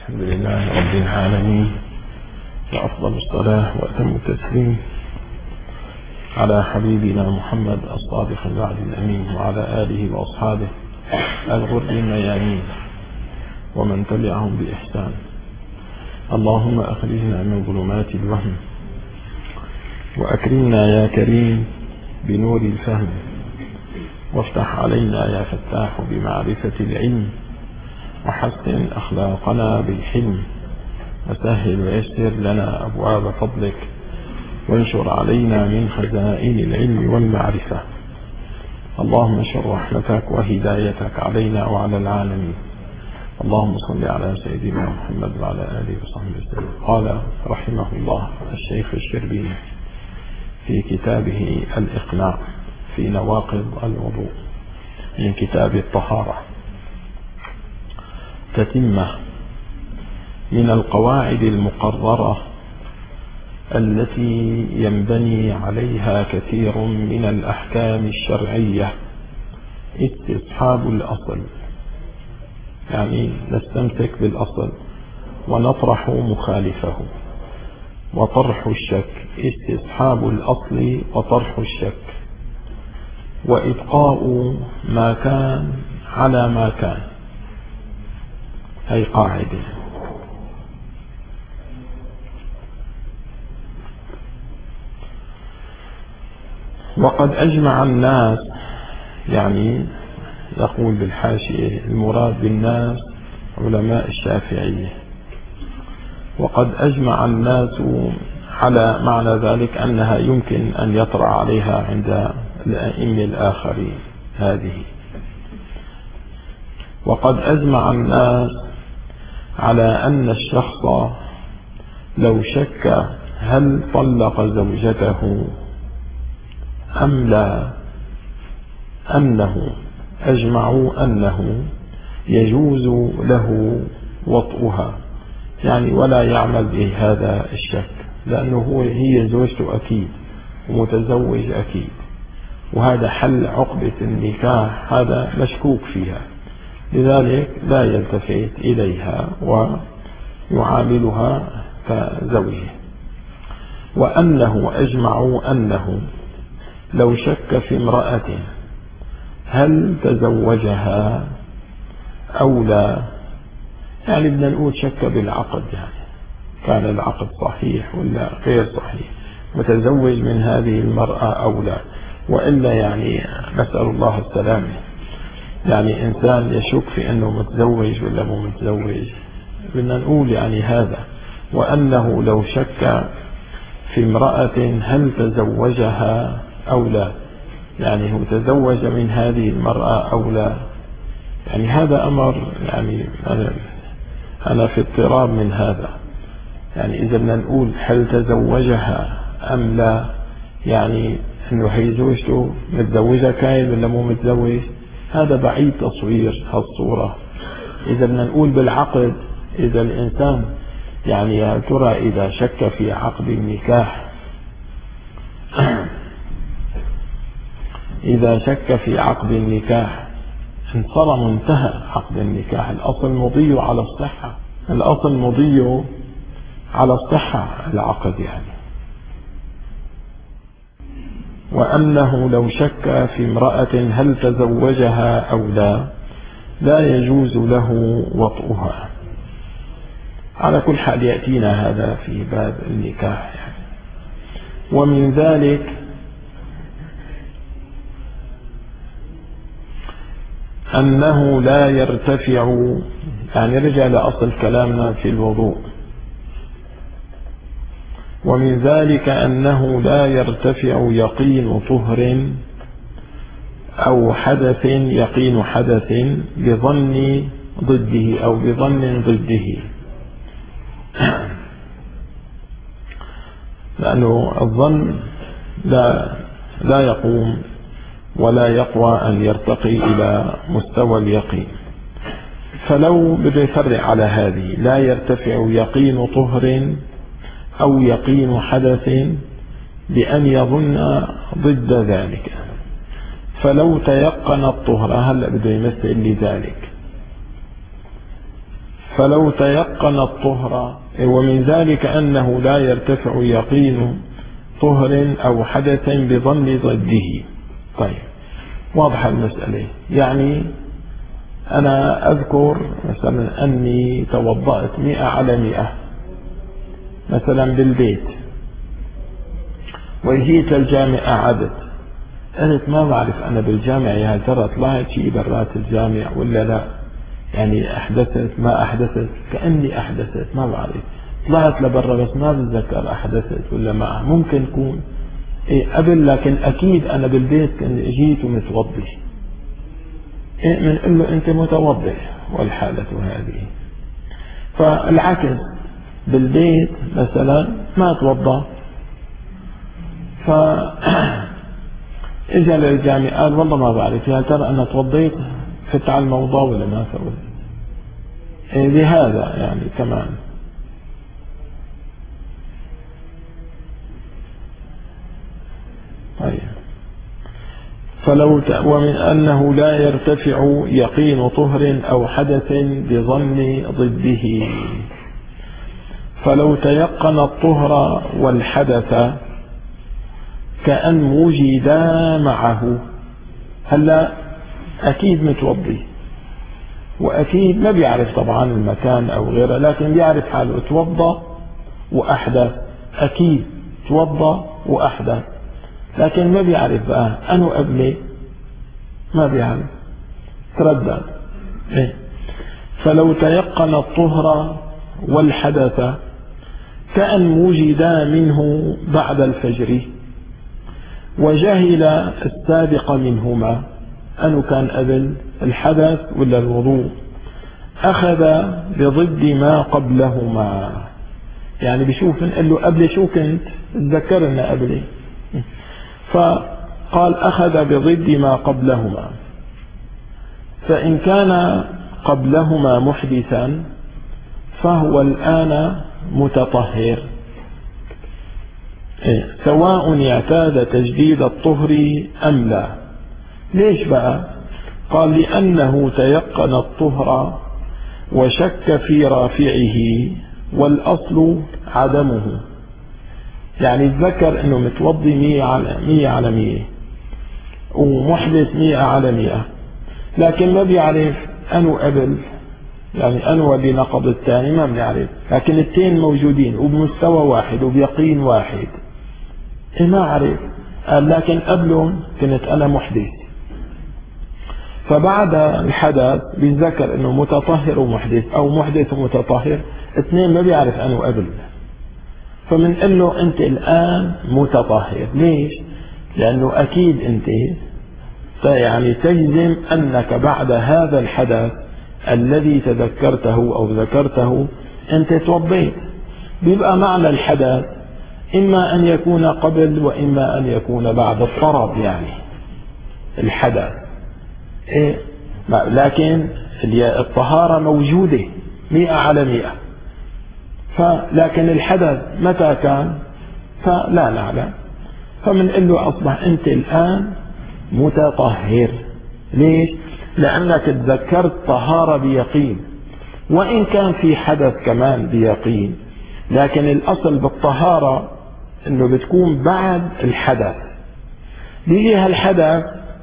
الحمد لله رب العالمين، وأفضل الصلاة وأتم التسليم على حبيبنا محمد الصادق الوعد الأمين، وعلى آله وأصحابه الغر الميامين ومن تبعهم بإحسان. اللهم أخرجنا من ظلمات الوهم وأكرمنا يا كريم بنور الفهم، وافتح علينا يا فتاح بمعرفة العلم، وحسن أخلاقنا بالحلم، وسهل ويسر لنا أبواب فضلك، وانشر علينا من خزائن العلم والمعرفة. اللهم انشر رحمتك وهدايتك علينا وعلى العالمين. اللهم صل على سيدنا محمد وعلى آله وصحبه وسلم. قال رحمه الله الشيخ الشربيني في كتابه الإقناع في نواقض الوضوء من كتاب الطهارة: تتمة من القواعد المقررة التي ينبني عليها كثير من الأحكام الشرعية استصحاب الأصل، يعني نستمسك بالأصل ونطرح مخالفه، وطرح الشك، استصحاب الأصل وطرح الشك، وإبقاء ما كان على ما كان. هي قاعدة. وقد أجمع الناس، يعني يقول بالحاشية المراد بالناس علماء الشافعية، وقد أجمع الناس على معنى ذلك أنها يمكن أن يطرأ عليها عند الأئمة الآخرين هذه. وقد أجمع الناس على أن الشخص لو شك هل طلق زوجته أم لا، أجمعوا أنه يجوز له وطئها، يعني ولا يعمل بهذا الشك، لأنه هي زوجته أكيد ومتزوج أكيد، وهذا حل عقدة النكاح هذا مشكوك فيها، لذلك لا يلتفت إليها ويعاملها كزوجه. وأنه أجمعوا أنه لو شك في امرأة هل تزوجها أو لا، يعني بدنا نقول شك بالعقد، يعني كان العقد صحيح ولا غير صحيح، متزوج من هذه المرأة أو لا، وإلا يعني نسأل الله السلامة، يعني إنسان يشك في أنه متزوج ولا مو متزوج، بدنا نقول يعني هذا. وأنه لو شك في امرأة هل تزوجها أو لا، يعني هو تزوج من هذه المرأة أو لا، يعني هذا أمر، يعني أنا في اضطراب من هذا. يعني إذا بدنا نقول هل تزوجها أم لا، يعني أنه هي زوجته متزوجة كاين ولا مو متزوج، هذا بعيد تصوير هالصورة. إذا بدنا نقول بالعقد، إذا الإنسان يعني يا ترى إذا شك في عقد النكاح إذا شك في عقد النكاح انصرم، انتهى عقد النكاح، الأصل مضي على الصحة، الأصل مضي على الصحة العقد يعني. وأنه لو شك في امرأة هل تزوجها أو لا، لا يجوز له وطئها. على كل حال يأتينا هذا في باب النكاح يعني. ومن ذلك أنه لا يرتفع، يعني رجع لأصل كلامنا في الوضوء، ومن ذلك أنه لا يرتفع يقين طهر أو حدث، يقين حدث بظن ضده أو بظن ضده، لأنه الظن لا يقوم ولا يقوى أن يرتقي إلى مستوى اليقين. فلو بده يفرع على هذه، لا يرتفع يقين طهر أو يقين حدث بأن يظن ضد ذلك. فلو تيقن الطهر، هلأ بده يمثل لذلك، فلو تيقن الطهر، ومن ذلك أنه لا يرتفع يقين طهر أو حدث بظن ضده. طيب، واضحة المسألة. يعني أنا أذكر مثلا أني توضأت 100 على 100 مثلا بالبيت، وجيت الجامع قعدت، قلت ما بعرف أنا بالجامع يا ترى طلعت شيء برات الجامع ولا لا، يعني أحدثت ما أحدثت، كأني أحدثت ما بعرف، طلعت لبرا بس ما بتذكر أحدثت ولا ما، ممكن يكون قبل، لكن أكيد أنا بالبيت كنت جيت ومتوضي، بنقول له أنت متوضي والحالة هذه. فالعكس بالبيت مثلا ما توضى، إجا للجامع قال والله ما بعرف يا ترى أنا توضيت فت على الموضوع ولا ما سويت. لهذا يعني كمان طيب. ومن أنه لا يرتفع يقين طهر أو حدث بظن ضده. فلو تيقن الطهر والحدث كأن وجدا معه، هلا أكيد متوضي وأكيد ما بيعرف طبعا المكان أو غيره، لكن بيعرف حاله توضى وأحدث، أكيد توضى وأحدث، لكن ما بيعرف بقى أنه قبله، ما بيعرف، تردد. فلو تيقن الطهر والحدث كأن وجدا منه بعد الفجر وجهل السابق منهما، أنه كان قبل الحدث ولا الوضوء، أخذ بضد ما قبلهما. يعني بشوف نقول له قبل شو كنت تذكرنا قبلي، فقال أخذ بضد ما قبلهما. فإن كان قبلهما محدثا فهو الآن متطهر، سواء اعتاد تجديد الطهر أم لا. ليش بقى؟ قال لأنه تيقن الطهر وشك في رافعه والأصل عدمه. يعني تذكر أنه متوضي 100 على 100 ومحدث 100 على 100، لكن ما بيعرف أنه قبل، يعني أنه بنقض الثاني ما بنعرف، لكن التين موجودين وبمستوى واحد وبيقين واحد، ما عرف. قال لكن قبلهم كنت أنا محدث، فبعد الحدث بيتذكر أنه متطهر ومحدث أو محدث ومتطهر، اثنين ما بيعرف أنه قبل، فمنقول له أنت الآن متطهر. ليش؟ لأنه أكيد أنت يعني تجزم أنك بعد هذا الحدث الذي تذكرته أو ذكرته أنت توضيت. بيبقى معنى الحدث إما أن يكون قبل وإما أن يكون بعد الطرب، يعني الحدث لكن الطهارة موجودة 100 على 100، لكن الحدث متى كان فلا نعلم. فمنقول له أصبح أنت الآن متطهر. ليش؟ لأنك تذكرت طهارة بيقين، وإن كان في حدث كمان بيقين، لكن الأصل بالطهارة أنه بتكون بعد الحدث. بيجي هالحدث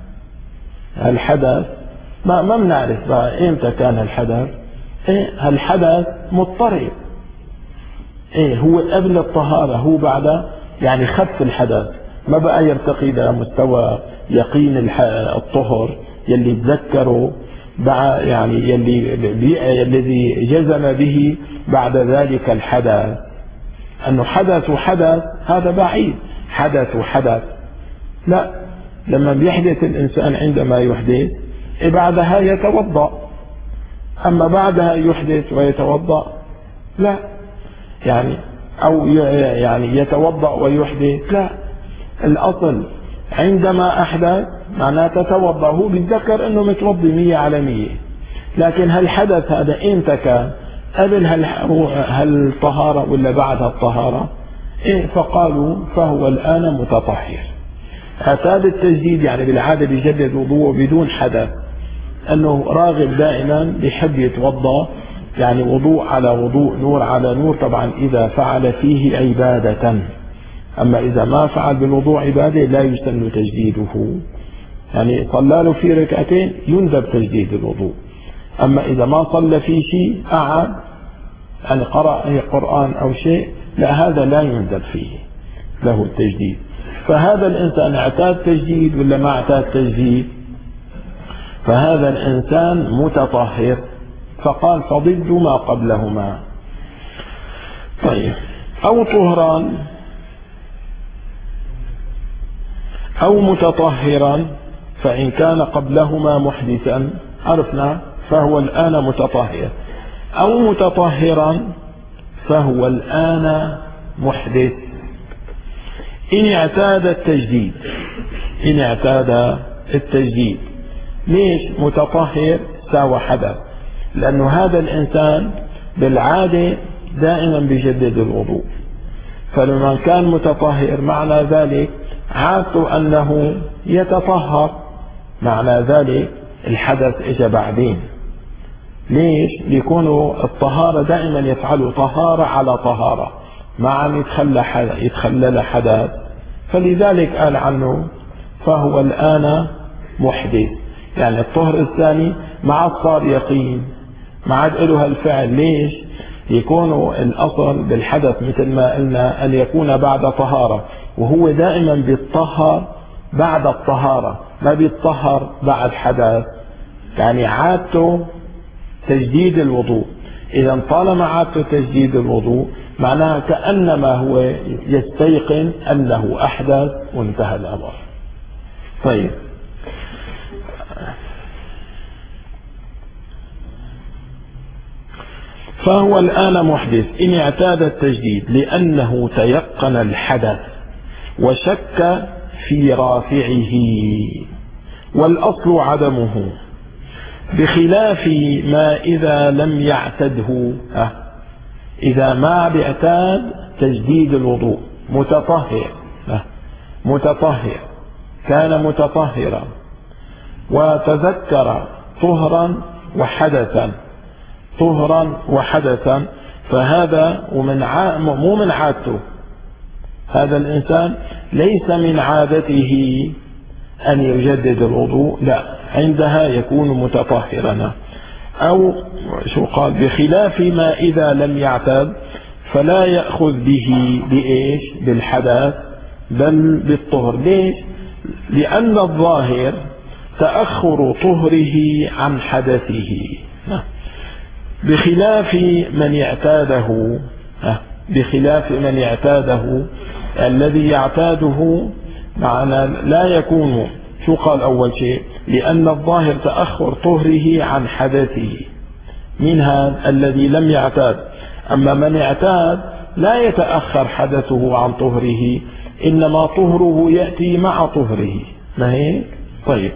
ما بنعرف بقى إمتى كان الحدث. هالحدث مضطرب، هو قبل الطهارة، هو بعد، يعني خف الحدث، ما بقى يرتقي إلى مستوى يقين الطهر يلي تذكره يعني الذي جزم به بعد ذلك الحدث. أنه حدث وحدث هذا بعيد، حدث وحدث لا. لما بيحدث الإنسان عندما يحدث بعدها يتوضأ، أما بعدها يحدث ويتوضأ لا، يعني أو يعني يتوضأ ويحدث لا. الأصل عندما أحدث معناه تتوضأ، هو بيتذكر أنه متوضي 100 على 100، لكن هالحدث هذا إمتى كان؟ قبل هالطهارة ولا بعدها الطهارة؟ فقالوا فهو الآن متطهر. اعتاد التجديد يعني بالعادة بيجدد وضوء بدون حدث، أنه راغب دائما بحب يتوضأ يعني وضوء على وضوء، نور على نور، طبعا إذا فعل فيه عبادة. أما إذا ما فعل بالوضوء عبادة لا يسن تجديده، يعني صلى له في ركعتين يندب تجديد الوضوء. أما إذا ما صلى في شيء قعد يعني قرأ أي قرآن أو شيء، لا، هذا لا يندب فيه له التجديد. فهذا الإنسان اعتاد تجديد ولا ما اعتاد تجديد؟ فهذا الإنسان متطهر، فقال فضد ما قبلهما. طيب، أو طهران أو متطهرا، فإن كان قبلهما محدثا عرفنا فهو الآن متطهر، أو متطهرا فهو الآن محدث إن اعتاد التجديد. إن اعتاد التجديد. ليش متطهر ساوى حدث؟ لأنه هذا الإنسان بالعادة دائما بيجدد الوضوء، فلما كان متطهر معنى ذلك عادته أنه يتطهر، معنى ذلك الحدث إجا بعدين. ليش؟ ليكونوا الطهارة دائما يفعلوا طهارة على طهارة، ما عم يتخلل حدث، فلذلك قال عنه فهو الآن محدث. يعني الطهر الثاني ما عاد صار يقين، ما عاد له هالفعل. ليش؟ يكون الأصل بالحدث مثل ما قلنا أن يكون بعد طهارة، وهو دائما بيتطهر بعد الطهارة، ما بيتطهر بعد حدث، يعني عادته تجديد الوضوء. إذا طالما عادته تجديد الوضوء معناها كأنما هو يستيقن أنه أحدث وانتهى الأمر. طيب، فهو الآن محدث إن اعتاد التجديد لأنه تيقن الحدث وشك في رافعه، والأصل عدمه، بخلاف ما إذا لم يعتده. إذا ما بيعتاد تجديد الوضوء، متطهر كان متطهرا وتذكر طهرا وحدثا، فهذا مو من عادته. هذا الإنسان ليس من عادته أن يجدد الوضوء، لا، عندها يكون متطهرا. أو شو قال؟ بخلاف ما إذا لم يعتد فلا يأخذ به بإيش؟ بالحدث، بل بالطهر. ليش؟ لأن الظاهر تأخر طهره عن حدثه، بخلاف من يعتاده الذي يعتاده معنا لا يكون. شو قال أول شيء؟ لأن الظاهر تأخر طهره عن حدثه من هذا الذي لم يعتاد. أما من يعتاد لا يتأخر حدثه عن طهره، إنما طهره يأتي مع طهره، ما هيك؟ طيب،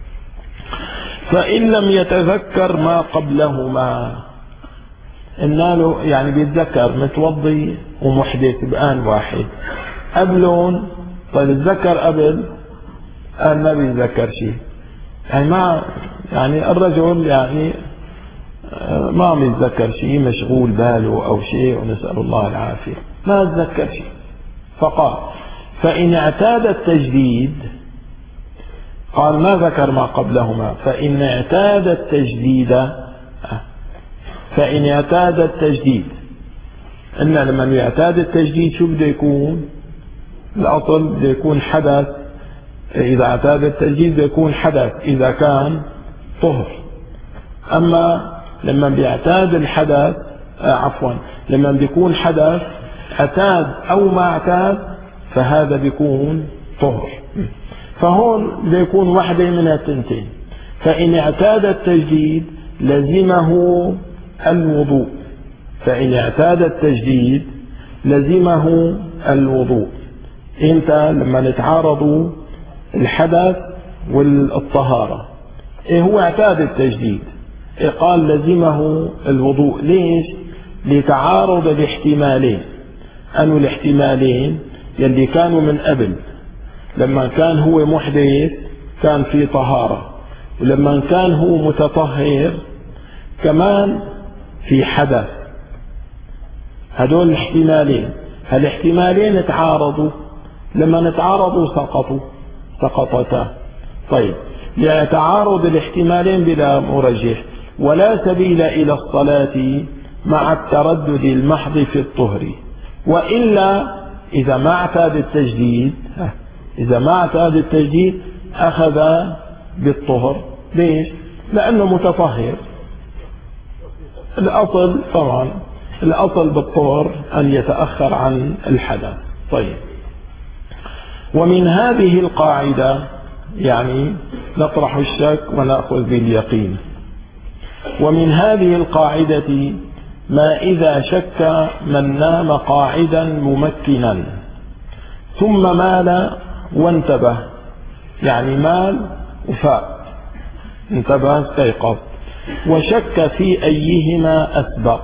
فإن لم يتذكر ما قبلهما، إنه له يعني بيتذكر متوضي ومحدث بآن واحد قبلون. طيب الذكر قبل قال ما بيتذكر شيء، يعني ما يعني الرجل يعني ما عم يتذكر شيء، مشغول باله أو شيء، ونسأل الله العافية، ما تذكر شيء. فقال فإن اعتاد التجديد، قال ما ذكر ما قبلهما، فإن اعتاد التجديد إن لما يعتاد التجديد شو بده يكون؟ الأصل بده يكون حدث. إذا اعتاد التجديد بده يكون حدث إذا كان طهر. أما لما بيعتاد الحدث لما بيكون حدث اعتاد أو ما اعتاد فهذا بيكون طهر. فهون بده يكون واحدة من التنتين. فإن اعتاد التجديد لزمه الوضوء، انت لما نتعارضوا الحدث والطهارة، هو اعتاد التجديد، قال لزمه الوضوء. ليش؟ لتعارض الاحتمالين. أنه الاحتمالين يلي كانوا من قبل، لما كان هو محدث كان في طهارة، ولما كان هو متطهر كمان في حدث. هدول الاحتمالين، هالاحتمالين تعارضوا، لما نتعارضوا سقطتا. طيب، لتعارض الاحتمالين بلا مرجح، ولا سبيل إلى الصلاة مع التردد المحض في الطهر، وإلا إذا ما اعتاد التجديد أخذ بالطهر. ليش؟ لأنه متطهر. الأصل طبعا الأصل بالطهر أن يتأخر عن الحدث. طيب، ومن هذه القاعدة يعني نطرح الشك ونأخذ باليقين. ومن هذه القاعدة ما إذا شك من نام قاعدا ممكنا ثم مال وانتبه، يعني مال وفاء، انتبه استيقظ، وشك في أيهما أسبق.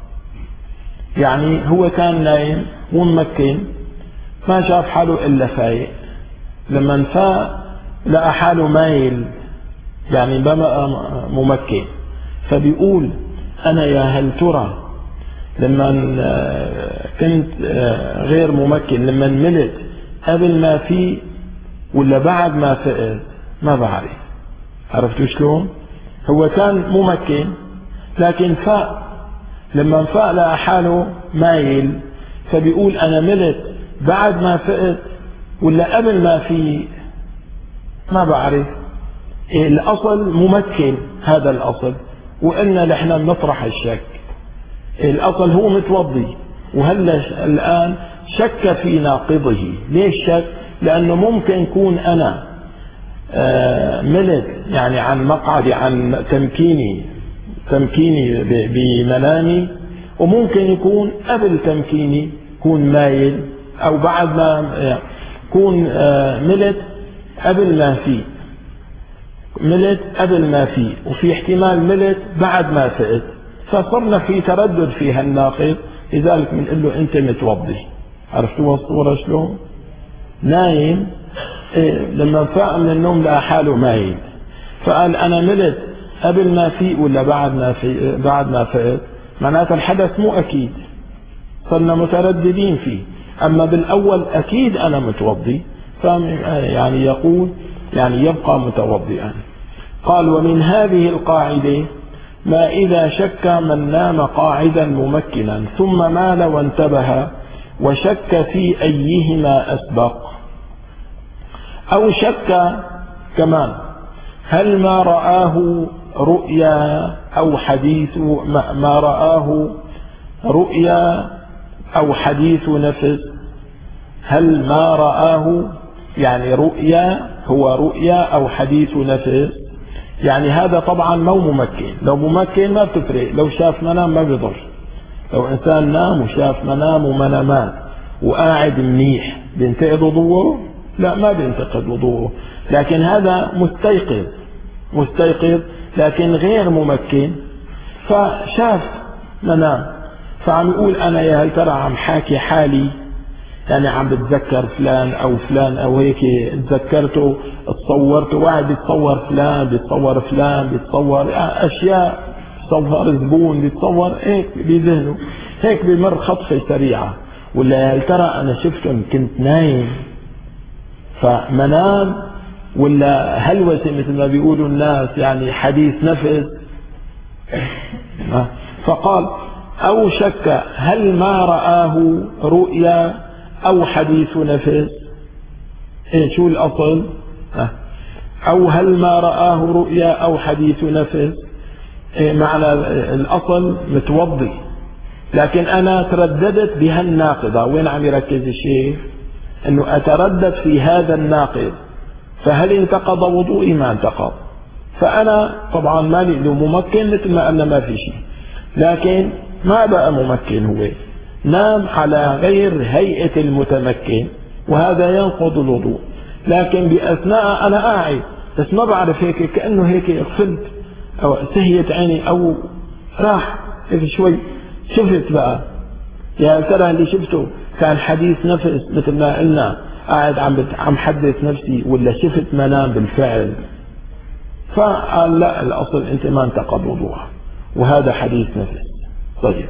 يعني هو كان نايم وممكن، ما شاف حاله إلا فايق، لما فاق لقى حاله مايل، يعني بقى ممكن. فبيقول أنا يا هل ترى لما كنت غير ممكن، لما ملت قبل ما في ولا بعد ما فقت؟ ما بعرف. عرفتوا شلون؟ هو كان ممكن لكن فاق، لما فاق لقى حاله مايل، فبيقول أنا ملت بعد ما فقت ولا قبل ما في؟ ما بعرف. الأصل ممكن، هذا الأصل، وإن نحن بنطرح الشك. الأصل هو متوضي، وهلا الآن شك في ناقضه. ليش شك؟ لأنه ممكن يكون أنا ملت يعني عن مقعدي، عن تمكيني بمنامي، وممكن يكون قبل تمكيني يكون مايل، أو بعد ما يكون ملت قبل ما في، وفي احتمال ملت بعد ما فقت. فصرنا في تردد في هالناقض، لذلك بنقول له أنت متوضي. عرفتوا الصورة شلون؟ نايم، لما فاق من النوم لقى حاله مايل، فقال أنا ملت قبل ما في ولا بعد ما فقت؟ معناتها الحدث مو أكيد، صرنا مترددين فيه. أما بالأول أكيد أنا متوضي، يعني يقول يعني يبقى متوضئا. قال ومن هذه القاعدة ما إذا شك من نام قاعدا ممكنا ثم مال وانتبه وشك في أيهما أسبق، أو شك كمان هل ما رآه رؤيا أو حديث، ما رآه رؤيا أو حديث نفس. هل ما رآه يعني رؤيا، هو رؤيا أو حديث نفس، يعني هذا طبعا مو ممكن. لو ممكن ما بتفرق، لو شاف منام ما بيضر. لو إنسان نام وشاف منام ومنامات وقاعد منيح بينتقد وضوءه؟ لا، ما بينتقد وضوءه. لكن هذا مستيقظ لكن غير ممكن، فشاف منام، فعم يقول أنا يا هل ترى عم حاكي حالي، يعني عم بتذكر فلان أو فلان أو هيك، تذكرته، تصورته، واحد بيتصور فلان، بيتصور أشياء، بيتصور زبون، بيتصور هيك بذهنه، هيك بمر خطفة سريعة. ولا يا هل ترى أنا شفته كنت نايم فمنام، ولا هلوسة مثل ما بيقولوا الناس، يعني حديث نفس. فقال أو شك هل ما رآه رؤيا أو حديث نفس. شو الأصل؟ أو هل ما رآه رؤيا أو حديث نفس، معنى الأصل متوضي، لكن أنا ترددت بها الناقضة. وين عم يركز الشيء؟ أنه أتردد في هذا الناقض، فهل انتقض وضوئي؟ ما انتقض. فأنا طبعا مالي له ممكن مثل ما أن ما في شيء، لكن ما بقى ممكن، هو نام على غير هيئة المتمكن، وهذا ينقض الوضوء. لكن بأثناء أنا قاعد بس ما بعرف، هيك كأنه هيك غفلت أو سهيت عيني أو راح هيك شوي، شفت بقى يا ترى اللي شفته كان حديث نفس مثل ما قلنا، قاعد عم حدث نفسي، ولا شفت منام بالفعل؟ فقال لا، الأصل أنت ما انتقض وضوءها، وهذا حديث نفس. طيب.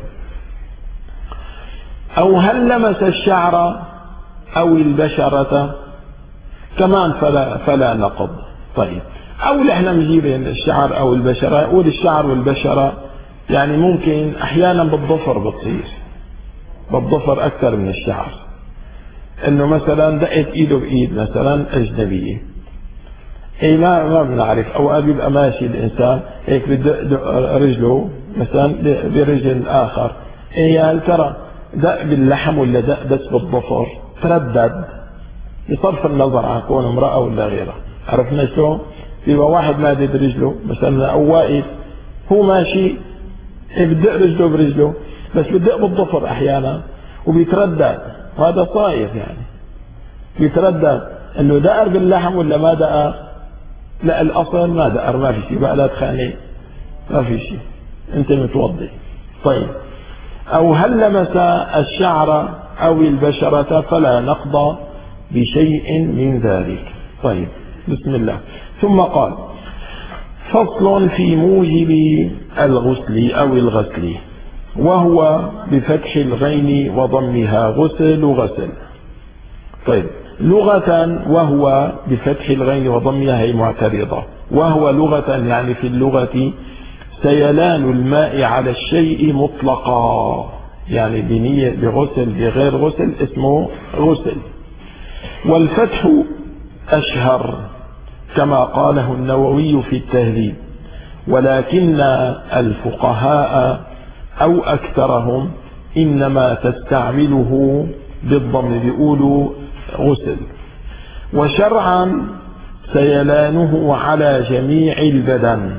أو هل لمس الشعر أو البشرة كمان فلا نقض. طيب. أو نحن نجيب الشعر أو البشرة، أقول الشعر والبشرة يعني ممكن أحيانا بالضفر بتصير، بالضفر أكثر من الشعر، إنه مثلا دقت إيده بإيد مثلا أجنبية، إيه ما بنعرف. أوقات بيبقى ماشي الإنسان هيك بدق رجله مثلا برجل آخر، إيه هل ترى دق باللحم ولا دق بس بالضفر؟ تردد بصرف النظر عن كون امرأة ولا غيرها. عرفنا شلون؟ بيبقى واحد مادد رجله مثلا أو واقف هو ماشي بدق رجله برجله، بس بدق بالضفر أحيانا وبيتردد، وهذا صاير يعني بيتردد إنه دقر باللحم ولا ما دقر. لا، الأصل ما دقر، ما في شيء بقى، لا تخانق، ما في شيء، أنت متوضي. طيب. أو هل لمس الشعر أو البشرة فلا نقض بشيء من ذلك. طيب. بسم الله. ثم قال: فصل في موجب الغسل أو الغسل، وهو بفتح الغين وضمها غسل غسل. طيب. لغة وهو بفتح الغين وضمها هي معترضة، وهو لغة يعني في اللغة سيلان الماء على الشيء مطلقا، يعني بنية بغسل بغير غسل اسمه غسل. والفتح أشهر كما قاله النووي في التهذيب، ولكن الفقهاء أو أكثرهم إنما تستعمله بالضم، بيقولوا غسل. وشرعا سيلانه على جميع البدن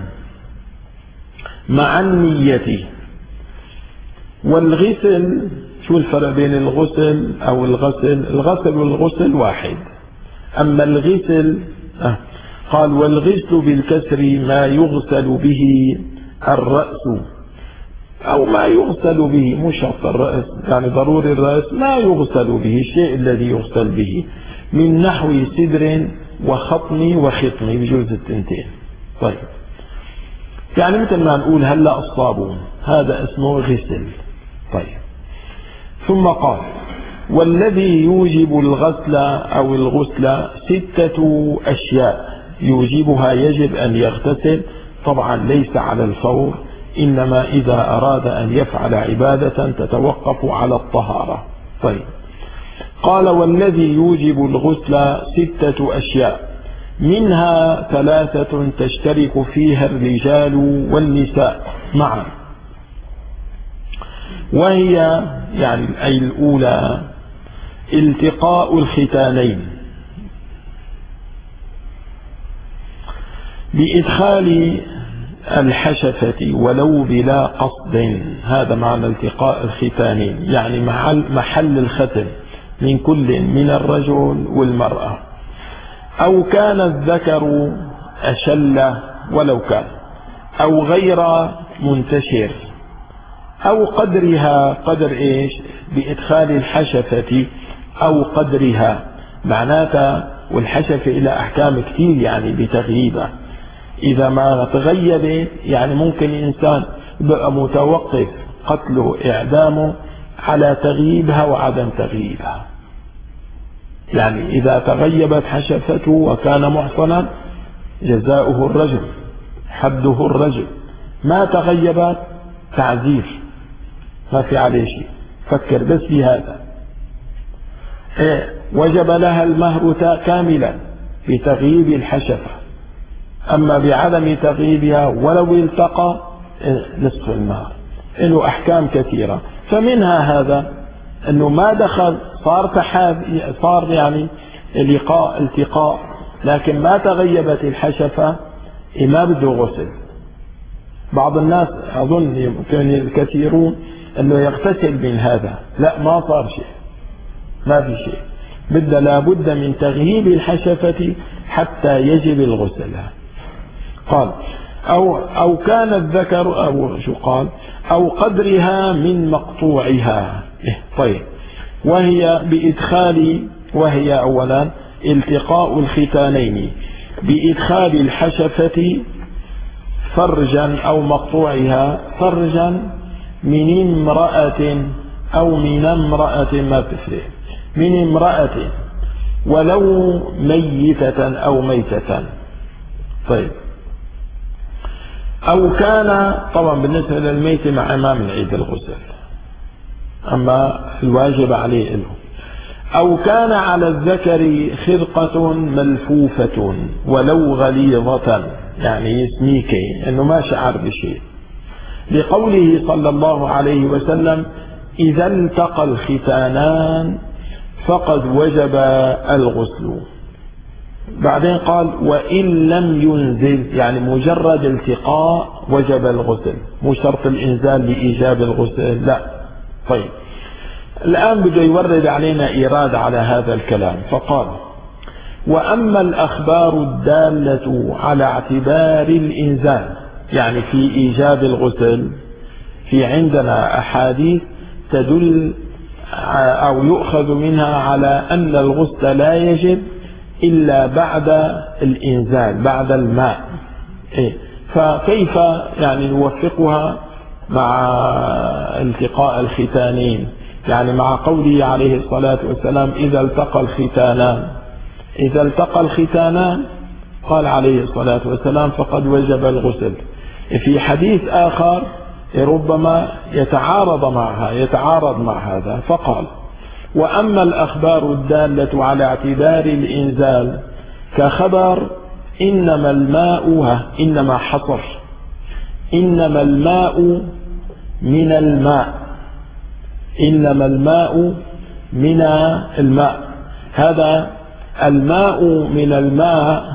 مع النية. والغسل، شو الفرق بين الغسل أو الغسل؟ الغسل والغسل واحد. أما الغسل قال: والغسل بالكسر ما يغسل به الرأس، أو ما يغسل به، مش شرط الرأس يعني ضروري الرأس، ما يغسل به الشيء الذي يغسل به، من نحو سدر وخطم وخطم، بجوز التنتين. طيب. يعني مثل ما نقول هلا الصابون، هذا اسمه غسل. طيب. ثم قال: والذي يوجب الغسل أو الغسل 6 أشياء يوجبها، يجب أن يغتسل، طبعا ليس على الفور، إنما إذا أراد أن يفعل عبادة تتوقف على الطهارة. طيب. قال: والذي يوجب الغسل 6 أشياء، منها 3 تشترك فيها الرجال والنساء معا، وهي يعني أي الأولى التقاء الختانين بإدخال الحشفة ولو بلا قصد، هذا معنى التقاء الختانين، يعني محل الختم من كل من الرجل والمرأة. أو كان الذكر أشل ولو كان، أو غير منتشر، أو قدرها، قدر إيش؟ بإدخال الحشفة أو قدرها، معناتها والحشفة إلى أحكام كثير يعني بتغييبها. إذا ما تغيب يعني ممكن الإنسان يبقى متوقف قتله إعدامه على تغييبها وعدم تغييبها. يعني إذا تغيبت حشفته وكان محصنا جزاؤه الرجم، حده الرجم. ما تغيبت تعزير، ما في عليه شيء، فكر بس في هذا. وجب لها المهر كاملا بتغييب الحشفة، أما بعدم تغييبها ولو التقى نصف المهر. له أحكام كثيرة، فمنها هذا أنه ما دخل، صار يعني التقاء، لكن ما تغيبت الحشفة، ما بده غسل. بعض الناس أظن يمكن الكثيرون أنه يغتسل من هذا، لا، ما صار شيء، ما في شيء، لابد من تغييب الحشفة حتى يجب الغسل. قال: أو كان الذكر، أو شو قال؟ أو قدرها من مقطوعها. طيب. وهي أولا التقاء الختانين بإدخال الحشفة فرجا، أو مقطوعها فرجا من امرأة أو من امرأة ما تفرق، من امرأة ولو ميتة أو ميتة. طيب، أو كان، طبعا بالنسبة للميت مع ما من عيد الغسل، أما الواجب عليه له. أو كان على الذكر خرقة ملفوفة ولو غليظة، يعني يسميكي أنه ما شعر بشيء، لقوله صلى الله عليه وسلم: إذا التقى الختانان فقد وجب الغسل. بعدين قال: وإن لم ينزل، يعني مجرد التقاء وجب الغسل، مو شرط الإنزال لإيجاب الغسل، لا. طيب، الآن بده يورد علينا إيراد على هذا الكلام، فقال: وأما الأخبار الدالة على اعتبار الإنزال، يعني في إيجاب الغسل، في عندنا أحاديث تدل أو يؤخذ منها على أن الغسل لا يجب إلا بعد الإنزال، بعد الماء. فكيف يعني نوفقها مع التقاء الختانين؟ يعني مع قوله عليه الصلاة والسلام: إذا التقى الختانان، إذا التقى الختانان قال عليه الصلاة والسلام فقد وجب الغسل. في حديث آخر ربما يتعارض مع هذا، فقال: وأما الأخبار الدالة على اعتبار الإنزال كخبر إنما الماء، إنما حصر، إنما الماء من الماء، إنما الماء من الماء، هذا الماء من الماء،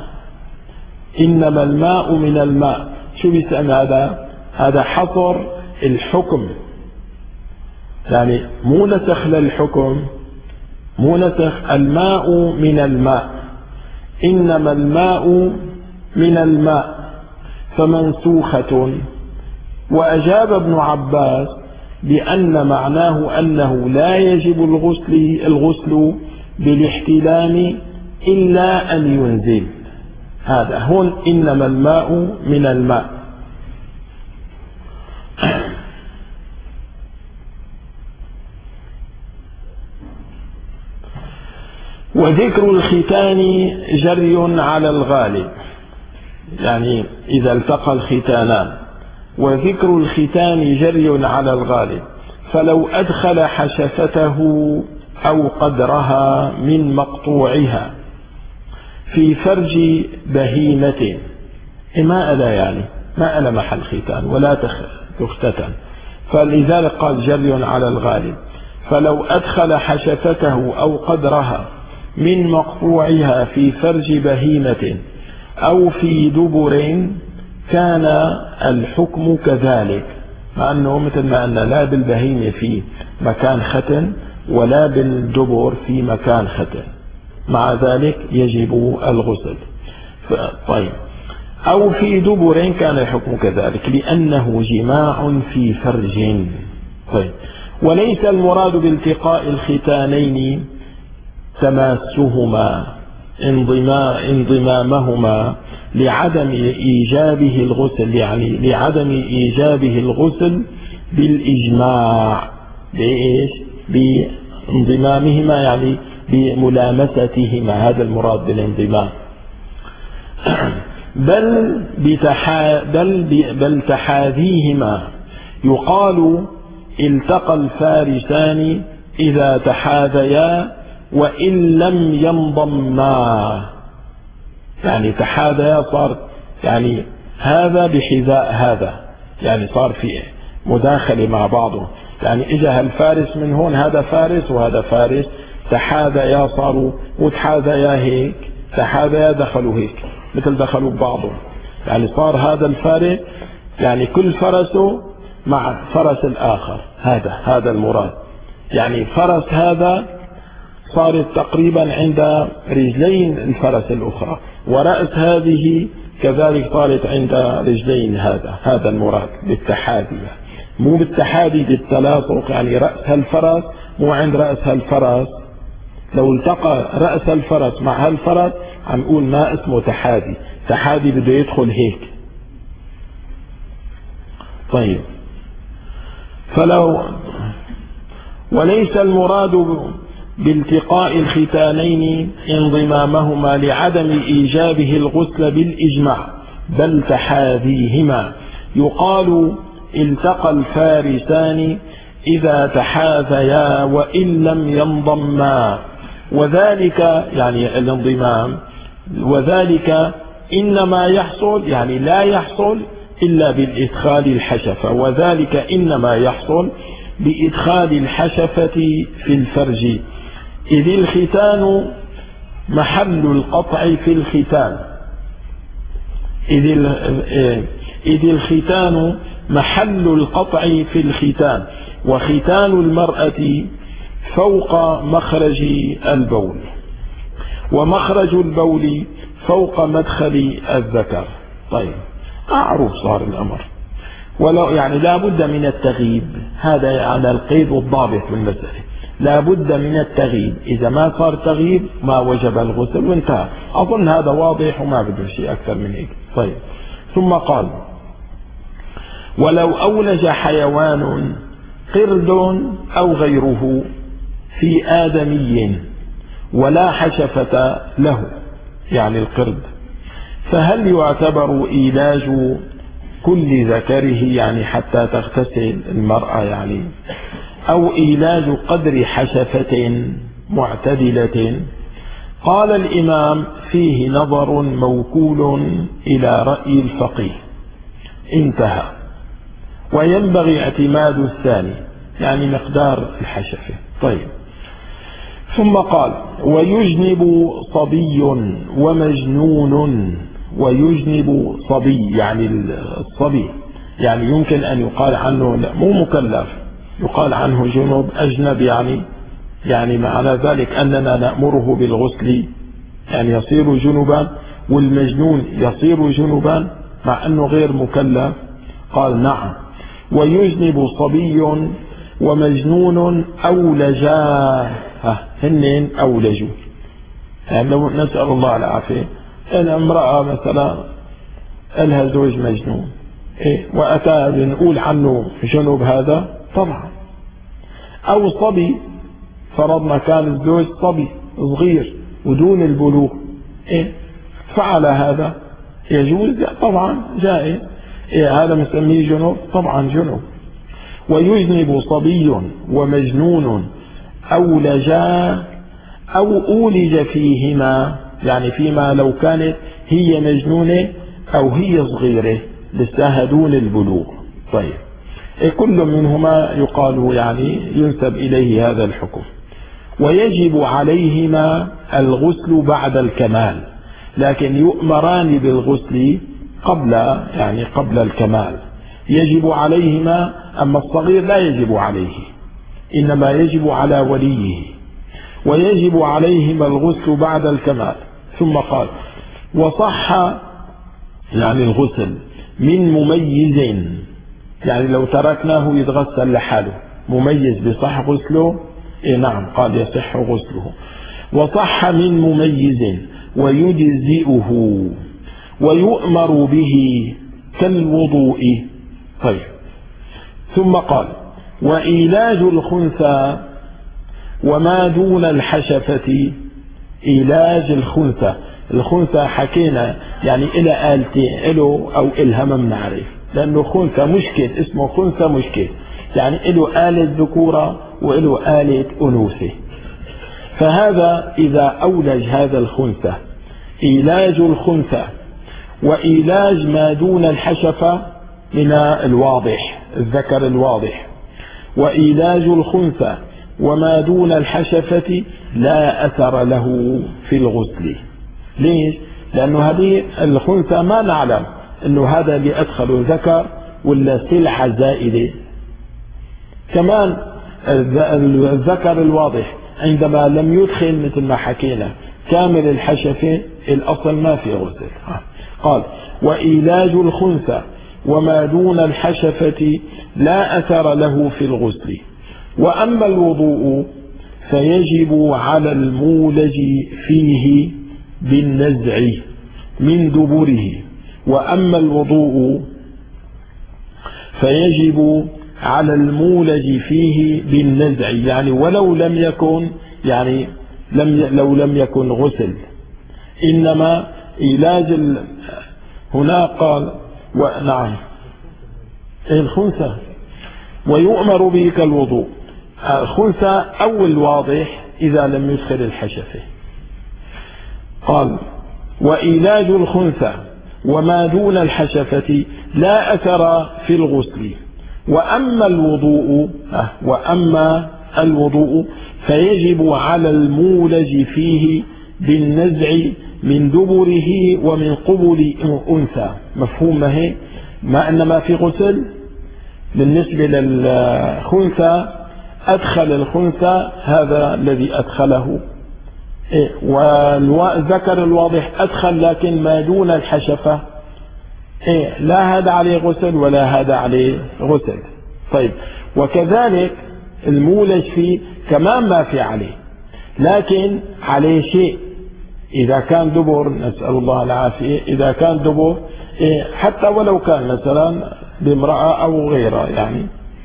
إنما الماء من الماء، شو بيسمى هذا؟ هذا حصر الحكم، يعني مو نسخ للحكم، مو نسخ. الماء من الماء، إنما الماء من الماء، فمنسوخة. وأجاب ابن عباس بأن معناه أنه لا يجب الغسل بالاحتلام إلا أن ينزل. هذا هون إنما الماء من الماء. وذكر الختان جري على الغالب، يعني إذا التقى الختانان، وذكر الختان جري على الغالب، فلو أدخل حشفته أو قدرها من مقطوعها في فرج بهيمة، ما ألا يعني ما ألا محل ختان ولا تختتن، فلذلك قال جري على الغالب. فلو أدخل حشفته أو قدرها من مقطوعها في فرج بهيمة أو في دبر كان الحكم كذلك، مع أنه مثل ما أن لا بالبهيمة في مكان ختن ولا بالدبر في مكان ختن، مع ذلك يجب الغسل. طيب، أو في دبر كان الحكم كذلك لأنه جماع في فرج. طيب، وليس المراد بالتقاء الختانين تماسهما انضمامهما لعدم إيجابه الغسل، يعني لعدم إيجابه الغسل بالإجماع، بإيش؟ بانضمامهما، يعني بملامستهما، هذا المراد بالانضمام. بل تحاذيهما، يقال التقى الفارسان إذا تحاذيا وإن لم ينضما، يعني تحاذيا صار يعني هذا بحذاء هذا، يعني صار في مداخلة مع بعضه، يعني اجى الفارس من هون، هذا فارس وهذا فارس، تحاذيا صاروا، وتحاذيا هيك، تحاذيا دخلوا هيك، مثل دخلوا ببعضهم، يعني صار هذا الفارس يعني كل فرسه مع فرس الآخر، هذا المراد، يعني فرس هذا صارت تقريبا عند رجلين الفرس الأخرى، ورأس هذه كذلك صارت عند رجلين هذا المراد بالتحادي، مو بالتحادي بالتلاصق، يعني رأس هالفرس مو عند رأس هالفرس، لو التقى رأس الفرس مع هالفرس عم نقول ما اسمه تحادي بده يدخل هيك. طيب، وليس المراد بالتقاء الختانين انضمامهما لعدم إيجابه الغسل بالإجماع، بل تحاذيهما. يقال التقى الفارسان إذا تحاذيا وإن لم ينضما، وذلك يعني الانضمام، وذلك إنما يحصل يعني لا يحصل إلا بالإدخال الحشفة، وذلك إنما يحصل بإدخال الحشفة في الفرج، إذ الختان محل القطع في الختان، إذ الختان محل القطع في الختان، وختان المرأة فوق مخرج البول، ومخرج البول فوق مدخل الذكر. طيب أعرف صار الأمر، ولو يعني لا بد من التغييب، هذا على القيد الضابط بالمسألة، لا بد من التغييب، إذا ما صار تغييب ما وجب الغسل وانتهى. أظن هذا واضح وما بده شيء أكثر من هيك. طيب ثم قال ولو أولج حيوان قرد أو غيره في آدمي ولا حشفة له، يعني القرد، فهل يعتبر إيلاج كل ذكره يعني حتى تغتسل المرأة يعني، أو إيلاج قدر حشفة معتدلة؟ قال الإمام فيه نظر موكول إلى رأي الفقيه، انتهى. وينبغي اعتماد الثاني يعني مقدار الحشفة. طيب ثم قال ويجنب صبي ومجنون، ويجنب صبي يعني الصبي يعني يمكن أن يقال عنه لا مو مكلف، يقال عنه جنب أجنب، يعني معنى ذلك أننا نأمره بالغسل يعني يصير جنبا، والمجنون يصير جنبا مع أنه غير مكلف. قال نعم. ويجنب صبي ومجنون أولجا، هنين أولجوا، يعني لو نسأل الله العافية إن امرأة مثلا لها زوج مجنون وأتى بنقول عنه جنب هذا طبعا، أو صبي فرضنا كان الزوج صبي صغير ودون البلوغ فعل هذا يجوز طبعا جائز، هذا مسميه جنب طبعا جنب. ويجنب صبي ومجنون أولجا أو أولج فيهما، يعني فيما لو كانت هي مجنونة أو هي صغيرة لسه دون البلوغ. طيب كل منهما يقال يعني ينسب إليه هذا الحكم. ويجب عليهما الغسل بعد الكمال، لكن يؤمران بالغسل قبل الكمال، يجب عليهما، أما الصغير لا يجب عليه إنما يجب على وليه، ويجب عليهما الغسل بعد الكمال. ثم قال وصح يعني الغسل من مميز، يعني لو تركناه يتغسل لحاله مميز بصح غسله نعم قال يصح غسله. وصح من مميز ويجزئه ويؤمر به كالوضوء. طيب ثم قال وإيلاج الخنثى وما دون الحشفة، إيلاج الخنثى حكينا يعني إلى آلتين إله أو إلها ما بنعرف، لأنه خنثى مشكل اسمه خنثى مشكل، يعني إله آلة ذكورة وإله آلة أنوثة. فهذا إذا أولج هذا الخنثى، إيلاج الخنثى وإيلاج ما دون الحشفة من الواضح الذكر الواضح، وإيلاج الخنثى وما دون الحشفة لا أثر له في الغسل. ليش؟ لأنه هذه الخنثى ما نعلم أنه هذا اللي أدخل ذكر ولا سلعة زائدة. كمان الذكر الواضح عندما لم يدخل مثل ما حكينا كامل الحشفة الأصل ما في غسل. قال وإيلاج الخنثى وما دون الحشفة لا أثر له في الغسل. وأما الوضوء فيجب على المولج فيه بالنزع من دبره، وأما الوضوء فيجب على المولج فيه بالنزع، يعني ولو لم يكن يعني لو لم يكن غسل، إنما علاج هنا قال نعم الخنثى ويؤمر به كالوضوء. الخنثى أو الواضح إذا لم يدخل الحشفة. قال وعلاج الخنثى وما دون الحشفة لا أثر في الغسل. وأما الوضوء فيجب على المولج فيه بالنزع من دبره ومن قبل أنثى. مفهوم هي ما أن ما في غسل بالنسبة للخنثى أدخل الخنثى هذا الذي أدخله، والذكر الواضح أدخل لكن ما دون الحشفة لا هذا عليه غسل ولا هذا عليه غسل. طيب وكذلك المولج فيه كمان ما في عليه، لكن عليه شيء إذا كان دبر، نسأل الله العافية، إذا كان دبر حتى ولو كان مثلا بامرأة أو غيرها، يعني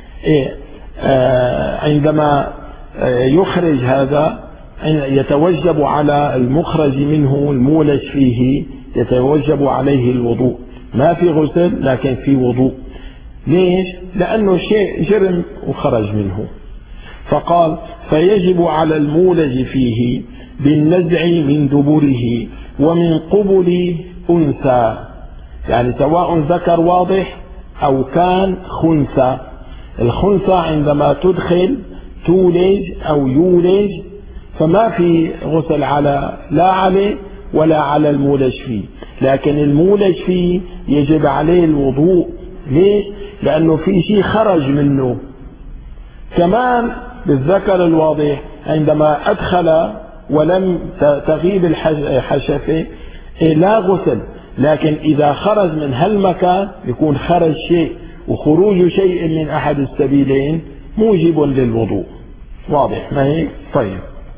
عندما يخرج هذا يتوجب على المخرج منه المولج فيه يتوجب عليه الوضوء. ما في غسل لكن في وضوء. ليش؟ لأنه شيء جرم وخرج منه. فقال فيجب على المولج فيه بالنزع من دبره ومن قبل أنثى، يعني سواء ذكر واضح أو كان خنثى. الخنثى عندما تدخل تولج أو يولج فما في غسل لا عليه ولا على المولج فيه، لكن المولج فيه يجب عليه الوضوء. ليش؟ لأنه في شيء خرج منه. كمان بالذكر الواضح عندما أدخل ولم تغيب الحشفة لا غسل، لكن إذا خرج من هالمكان يكون خرج شيء، وخروج شيء من أحد السبيلين موجب للوضوء. واضح ما هيك؟ طيب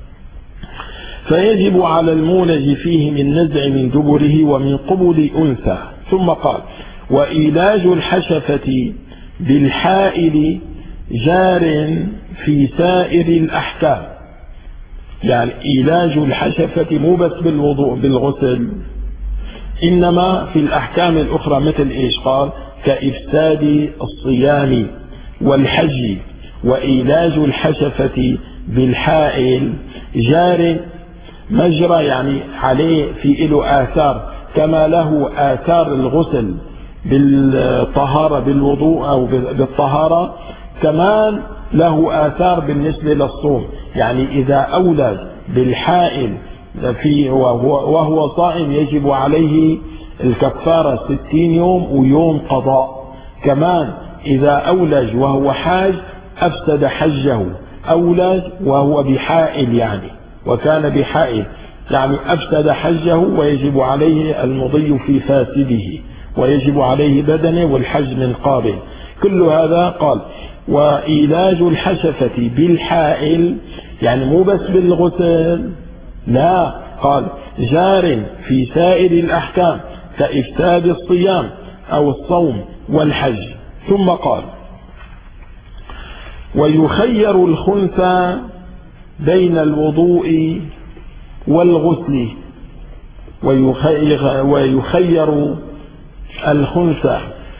فيجب على المولج فيه من نزع من دبره ومن قبل أنثى. ثم قال وإيلاج الحشفة بالحائل جار في سائر الأحكام. يعني إيلاج الحشفة مو بس بالوضوء بالغسل، إنما في الأحكام الأخرى مثل إيش؟ قال كإفساد الصيام والحج. وإيلاج الحشفة بالحائل جار مجرى، يعني عليه في له آثار، كما له آثار الغسل بالطهارة بالوضوء أو بالطهارة، كمان له آثار بالنسبة للصوم. يعني إذا أولج بالحائل وهو صائم يجب عليه الكفارة 60 يوم ويوم قضاء. كمان إذا أولج وهو حاج أفسد حجه. أولج وهو بحائل يعني وكان بحائل يعني أفسد حجه ويجب عليه المضي في فاسده ويجب عليه بدنه والحج من قابل. كل هذا قال وإيلاج الحشفة بالحائل يعني مو بس بالغسل، لا، قال جار في سائر الأحكام كإفساد الصيام أو الصوم والحج. ثم قال ويخير الخنثى بين الوضوء والغسل. ويخير الخنثى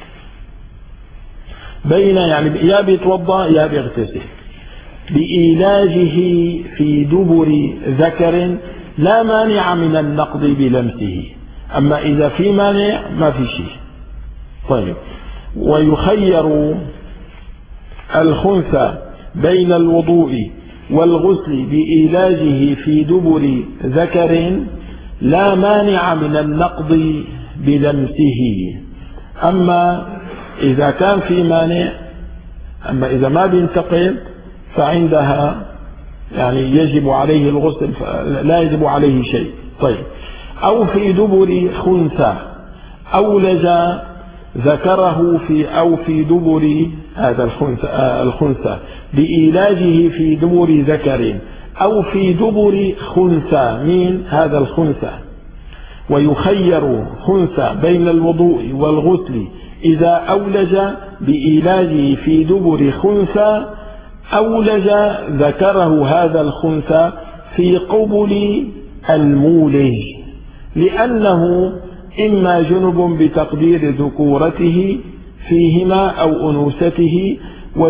بين يعني يا بيتوضا يا بيغتسل بإيلاجه في دبر ذكر لا مانع من النقض بلمسه. أما إذا في مانع ما في شيء. طيب ويخير الخنثى بين الوضوء والغسل بإيلاجه في دبر ذكر لا مانع من النقض بلمسه. أما إذا كان في مانع، أما إذا ما بينتقل فعندها يعني يجب عليه الغسل، لا يجب عليه شيء. طيب أو في دبر خنثى أولج ذكره أو في دبر هذا الخنثى بإيلاجه في دبر ذكر أو في دبر خنثى من هذا الخنثى. ويخير خنثى بين الوضوء والغسل إذا أولج بإيلاجه في دبر خنثى أولج ذكره هذا الخنثى في قبل المولج، لأنه إما جنب بتقدير ذكورته فيهما أو أنوثته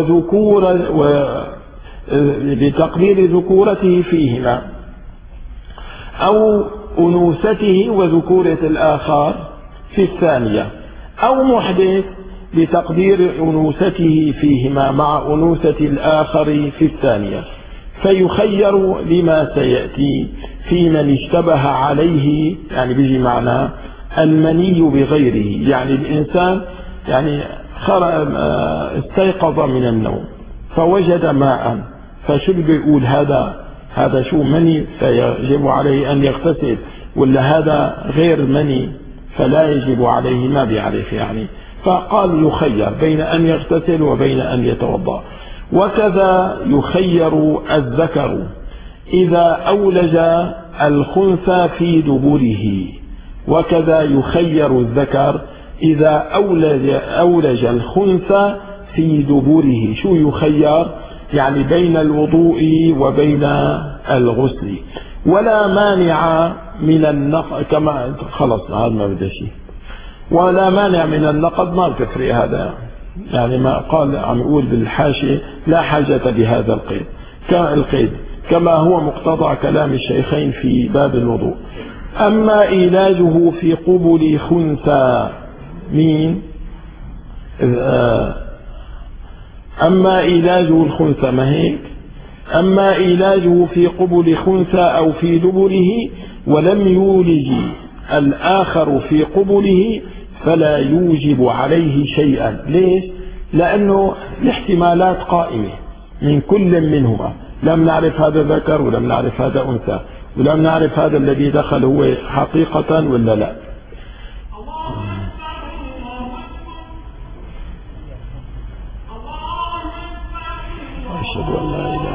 بتقدير ذكورته فيهما أو أنوثته وذكورة الآخر في الثانية، أو محدث بتقدير أنوثته فيهما مع أنوثة الآخر في الثانية، فيخير لما سيأتي في من اشتبه عليه، يعني بيجي معنى المني بغيره، يعني الإنسان يعني استيقظ من النوم فوجد ماء فشرب، يقول هذا شو مني فيجب عليه أن يغتسل، ولا هذا غير مني فلا يجب عليه، ما بيعرف يعني، فقال يخير بين أن يغتسل وبين أن يتوضأ. وكذا يخير الذكر إذا أولج الخنثى في دبره، وكذا يخير الذكر إذا أولج الخنثى في دبره. شو يخير؟ يعني بين الوضوء وبين الغسل. ولا مانع من النقض، كما خلص هذا ما بدي شيء، ولا مانع من النقض، ما بتفرق هذا، يعني ما قال عم يقول بالحاشية لا حاجة بهذا القيد كما هو مقتضى كلام الشيخين في باب الوضوء. أما علاجه في قبل خنثى مين؟ أما علاجه الخنثى، ما هيك؟ أما علاجه في قبل خنثى أو في دبره ولم يولج الآخر في قبله فلا يوجب عليه شيئا. ليش؟ لأنه الاحتمالات قائمة من كل منهما، لم نعرف هذا ذكر ولم نعرف هذا أنثى، ولم نعرف هذا الذي دخل هو حقيقة ولا لا. أشهد أن لا إله